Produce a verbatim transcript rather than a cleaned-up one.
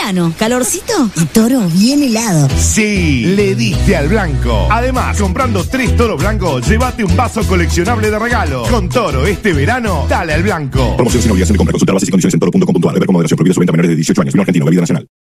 verano, calorcito y toro bien helado. Sí, le diste al blanco. Además, comprando tres toros blancos, llévate un vaso coleccionable de regalo. Con Toro este verano, dale al blanco. Promoción sin obligación de compra. Consultar bases y condiciones en toro punto com punto a r. Ver con moderación. Prohibida su venta a menores de dieciocho años. Vino argentino. Bebida nacional.